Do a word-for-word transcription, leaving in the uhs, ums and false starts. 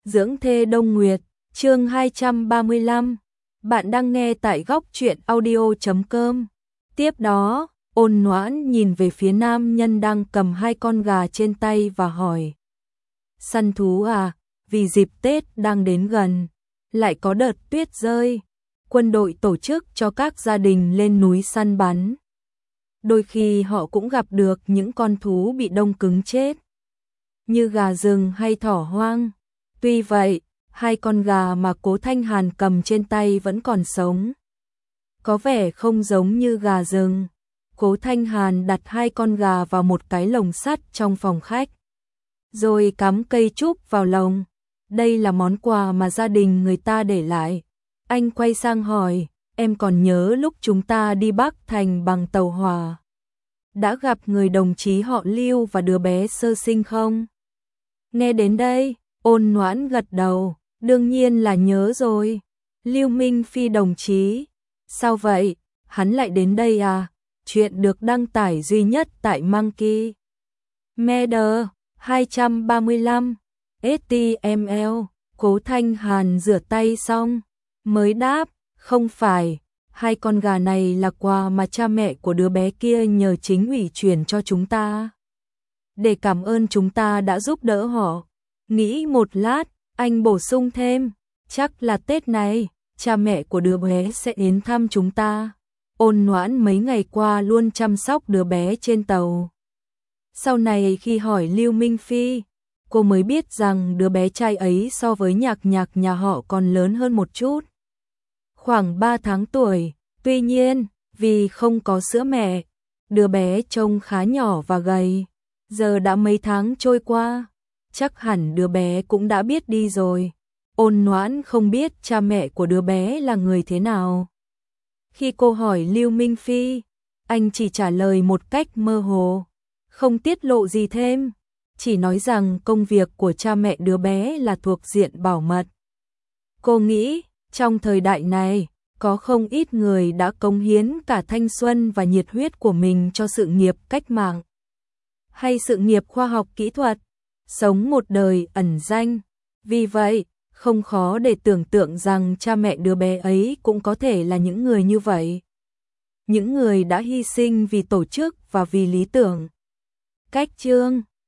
Dưỡng thê Đông Nguyệt, chương hai trăm ba mươi lăm. Bạn đang nghe tại góc truyện audio chấm com. Tiếp đó, Ôn Noãn nhìn về phía nam nhân đang cầm hai con gà trên tay và hỏi: Săn thú à, vì dịp Tết đang đến gần, lại có đợt tuyết rơi, quân đội tổ chức cho các gia đình lên núi săn bắn. Đôi khi họ cũng gặp được những con thú bị đông cứng chết, như gà rừng hay thỏ hoang. Tuy vậy, hai con gà mà Cố Thanh Hàn cầm trên tay vẫn còn sống. Có vẻ không giống như gà rừng. Cố Thanh Hàn đặt hai con gà vào một cái lồng sắt trong phòng khách, rồi cắm cây trúc vào lồng. Đây là món quà mà gia đình người ta để lại. Anh quay sang hỏi: Em còn nhớ lúc chúng ta đi Bắc Thành bằng tàu hỏa, đã gặp người đồng chí họ Lưu và đứa bé sơ sinh không? Nghe đến đây, Ôn Noãn gật đầu. Đương nhiên là nhớ rồi. Lưu Minh Phi đồng chí. Sao vậy? Hắn lại đến đây à? Chuyện được đăng tải duy nhất tại Monkey Media. Hai trăm ba mươi lăm. ếch ti em lờ. Cố Thanh Hàn rửa tay xong mới đáp: Không phải, hai con gà này là quà mà cha mẹ của đứa bé kia nhờ chính ủy chuyển cho chúng ta, để cảm ơn chúng ta đã giúp đỡ họ. Nghĩ một lát, anh bổ sung thêm: Chắc là Tết này, cha mẹ của đứa bé sẽ đến thăm chúng ta. Ôn Noãn mấy ngày qua luôn chăm sóc đứa bé trên tàu. Sau này khi hỏi Lưu Minh Phi, cô mới biết rằng đứa bé trai ấy so với Nhạc Nhạc nhà họ còn lớn hơn một chút, khoảng ba tháng tuổi. Tuy nhiên, vì không có sữa mẹ, đứa bé trông khá nhỏ và gầy. Giờ đã mấy tháng trôi qua, chắc hẳn đứa bé cũng đã biết đi rồi. Ôn Noãn không biết cha mẹ của đứa bé là người thế nào. Khi cô hỏi Lưu Minh Phi, anh chỉ trả lời một cách mơ hồ, không tiết lộ gì thêm, chỉ nói rằng công việc của cha mẹ đứa bé là thuộc diện bảo mật. Cô nghĩ, trong thời đại này, có không ít người đã cống hiến cả thanh xuân và nhiệt huyết của mình cho sự nghiệp cách mạng hay sự nghiệp khoa học kỹ thuật, sống một đời ẩn danh. Vì vậy, không khó để tưởng tượng rằng cha mẹ đứa bé ấy cũng có thể là những người như vậy. Những người đã hy sinh vì tổ chức và vì lý tưởng. Cách chương